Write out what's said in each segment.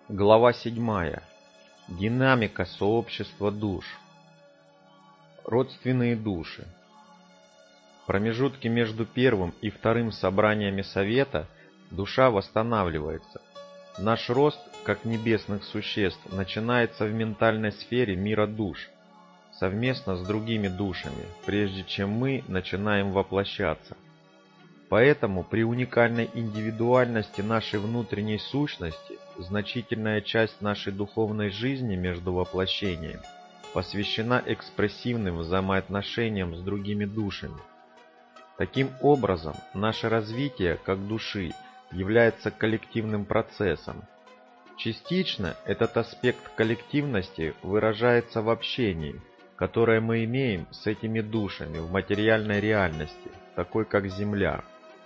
Глава 7. Динамика сообщества душ. Родственные души. В промежутке между первым и вторым собраниями Совета душа восстанавливается. Наш рост, как небесных существ, начинается в ментальной сфере мира душ, совместно с другими душами, прежде чем мы начинаем воплощаться. Поэтому при уникальной индивидуальности нашей внутренней сущности значительная часть нашей духовной жизни между воплощениями посвящена экспрессивным взаимоотношениям с другими душами. Таким образом, наше развитие как души является коллективным процессом. Частично этот аспект коллективности выражается в общении, которое мы имеем с этими душами в материальной реальности, такой как Земля.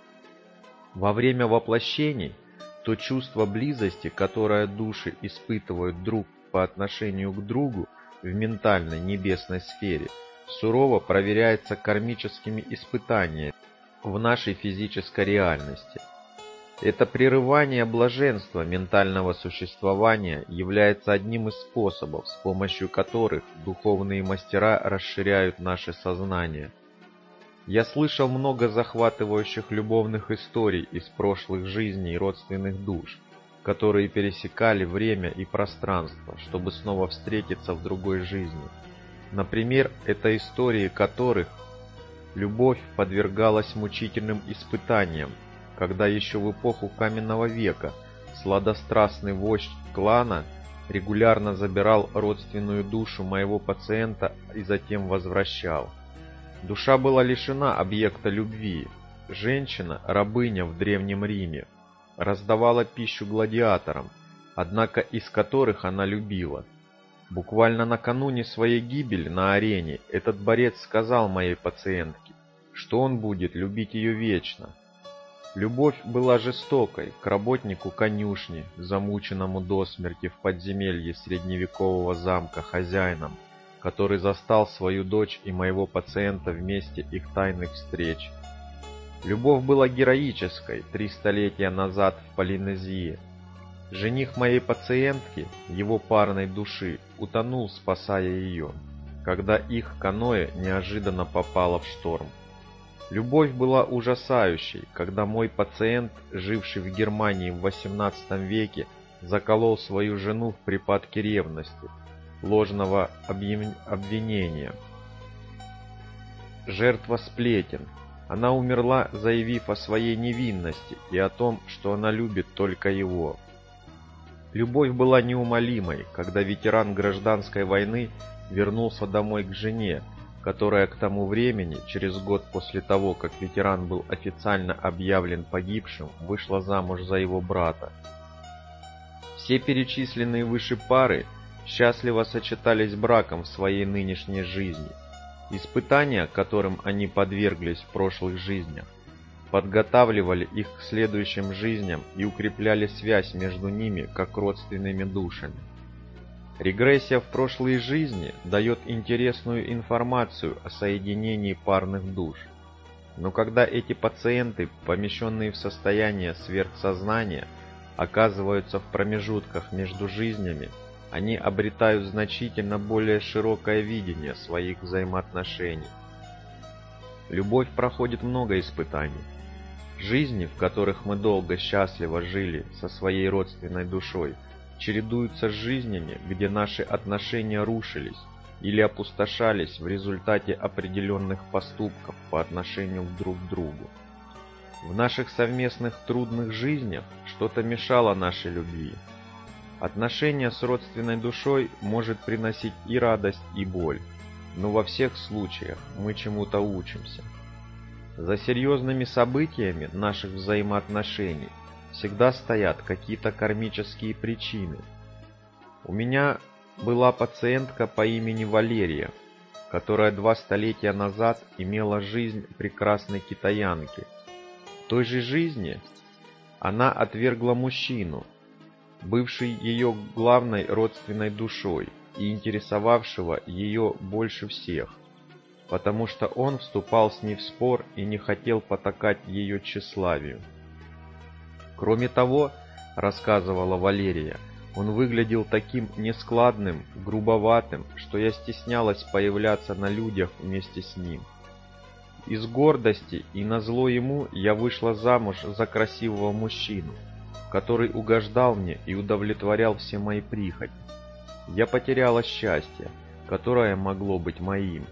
Во время воплощений то чувство близости, которое души испытывают друг по отношению к другу в ментальной небесной сфере, сурово проверяется кармическими испытаниями в нашей физической реальности. Это прерывание блаженства ментального существования является одним из способов, с помощью которых духовные мастера расширяют наше сознание. Я слышал много захватывающих любовных историй из прошлых жизней родственных душ, которые пересекали время и пространство, чтобы снова встретиться в другой жизни. Например, это истории которых любовь подвергалась мучительным испытаниям, когда еще в эпоху каменного века сладострастный вождь клана регулярно забирал родственную душу моего пациента и затем возвращал. Душа была лишена объекта любви. Женщина, рабыня в Древнем Риме, раздавала пищу гладиаторам, однако из которых она любила. Буквально накануне своей гибели на арене этот борец сказал моей пациентке, что он будет любить ее вечно. Любовь была жестокой к работнику конюшни, замученному до смерти в подземелье средневекового замка хозяином, который застал свою дочь и моего пациента в месте их тайных встреч. Любовь была героической 3 столетия назад в Полинезии. Жених моей пациентки, его парной души, утонул, спасая ее, когда их каноэ неожиданно попало в шторм. Любовь была ужасающей, когда мой пациент, живший в Германии в XVIII веке, заколол свою жену в припадке ревности, ложного обвинения. Жертва сплетен. Она умерла, заявив о своей невинности и о том, что она любит только его. Любовь была неумолимой, когда ветеран гражданской войны вернулся домой к жене, которая к тому времени, через год после того, как ветеран был официально объявлен погибшим, вышла замуж за его брата. Все перечисленные выше пары счастливо сочетались браком в своей нынешней жизни. Испытания, которым они подверглись в прошлых жизнях, подготавливали их к следующим жизням и укрепляли связь между ними как родственными душами. Регрессия в прошлые жизни дает интересную информацию о соединении парных душ. Но когда эти пациенты, помещенные в состояние сверхсознания, оказываются в промежутках между жизнями, они обретают значительно более широкое видение своих взаимоотношений. Любовь проходит много испытаний. Жизни, в которых мы долго счастливо жили со своей родственной душой, чередуются с жизнями, где наши отношения рушились или опустошались в результате определенных поступков по отношению друг к другу. В наших совместных трудных жизнях что-то мешало нашей любви. Отношение с родственной душой может приносить и радость, и боль, но во всех случаях мы чему-то учимся. За серьезными событиями наших взаимоотношений всегда стоят какие-то кармические причины. У меня была пациентка по имени Валерия, которая 2 столетия назад имела жизнь прекрасной китаянки. В той же жизни она отвергла мужчину, бывший ее главной родственной душой и интересовавшего ее больше всех, потому что он вступал с ней в спор и не хотел потакать ее тщеславию. Кроме того, рассказывала Валерия, Он выглядел таким нескладным, грубоватым, что я стеснялась появляться на людях вместе с ним. Из гордости и назло ему я вышла замуж за красивого мужчину, который угождал мне и удовлетворял все мои прихоти. Я потеряла счастье, которое могло быть моим.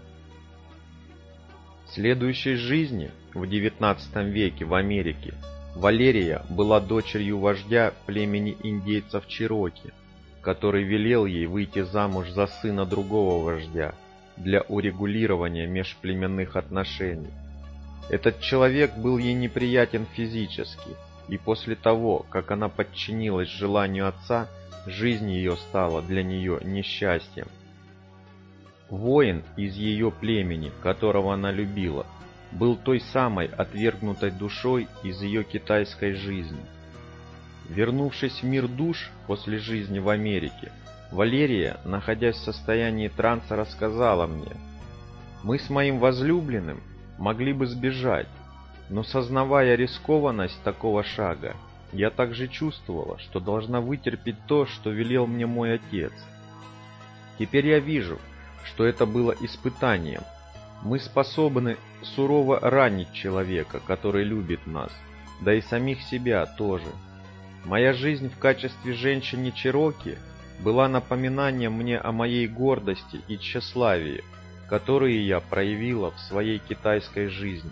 В следующей жизни, в XIX веке в Америке, Валерия была дочерью вождя племени индейцев Чероки, который велел ей выйти замуж за сына другого вождя для урегулирования межплеменных отношений. Этот человек был ей неприятен физически, и после того, как она подчинилась желанию отца, жизнь ее стала для нее несчастьем. Воин из ее племени, которого она любила, был той самой отвергнутой душой из ее китайской жизни. Вернувшись в мир душ после жизни в Америке, Валерия, находясь в состоянии транса, рассказала мне: «Мы с моим возлюбленным могли бы сбежать, но, сознавая рискованность такого шага, я также чувствовала, что должна вытерпеть то, что велел мне мой отец. Теперь я вижу, что это было испытанием. Мы способны сурово ранить человека, который любит нас, да и самих себя тоже. Моя жизнь в качестве женщины Чероки была напоминанием мне о моей гордости и тщеславии, которые я проявила в своей китайской жизни.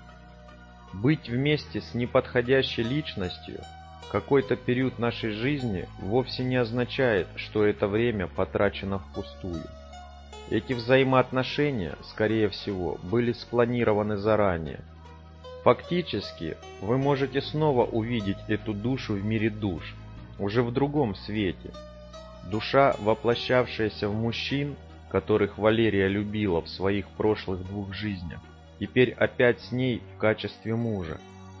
Быть вместе с неподходящей личностью какой-то период нашей жизни вовсе не означает, что это время потрачено впустую. Эти взаимоотношения, скорее всего, были спланированы заранее. Фактически, вы можете снова увидеть эту душу в мире душ, уже в другом свете. Душа, воплощавшаяся в мужчин, которых Валерия любила в своих прошлых двух жизнях, теперь опять с ней в качестве мужа.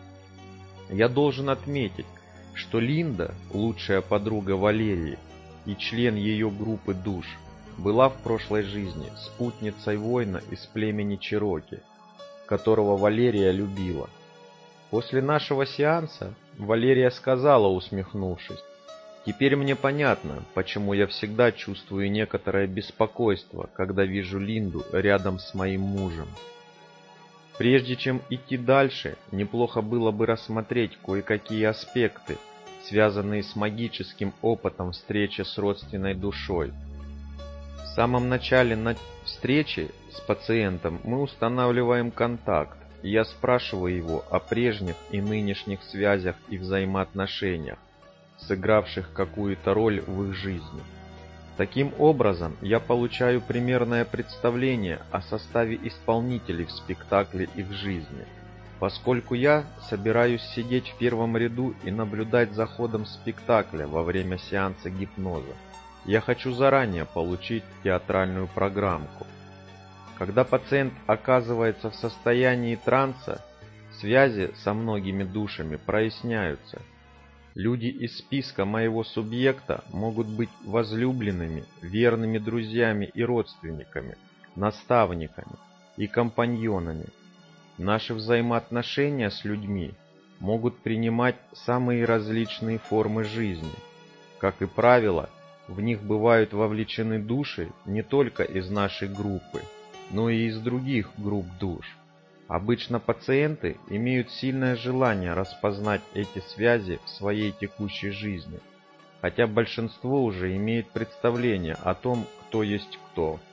Я должен отметить, что Линда, лучшая подруга Валерии и член ее группы душ, была в прошлой жизни спутницей воина из племени Чероки, которого Валерия любила. После нашего сеанса Валерия сказала, усмехнувшись: «Теперь мне понятно, почему я всегда чувствую некоторое беспокойство, когда вижу Линду рядом с моим мужем». Прежде чем идти дальше, неплохо было бы рассмотреть кое-какие аспекты, связанные с магическим опытом встречи с родственной душой. В самом начале встречи с пациентом мы устанавливаем контакт, и я спрашиваю его о прежних и нынешних связях и взаимоотношениях, сыгравших какую-то роль в их жизни. Таким образом, я получаю примерное представление о составе исполнителей в спектакле их жизни, поскольку я собираюсь сидеть в первом ряду и наблюдать за ходом спектакля во время сеанса гипноза. Я хочу заранее получить театральную программку. Когда пациент оказывается в состоянии транса, связи со многими душами проясняются. Люди из списка моего субъекта могут быть возлюбленными, верными друзьями и родственниками, наставниками и компаньонами. Наши взаимоотношения с людьми могут принимать самые различные формы жизни. Как и правило, в них бывают вовлечены души не только из нашей группы, но и из других групп душ. Обычно пациенты имеют сильное желание распознать эти связи в своей текущей жизни, хотя большинство уже имеет представление о том, кто есть кто.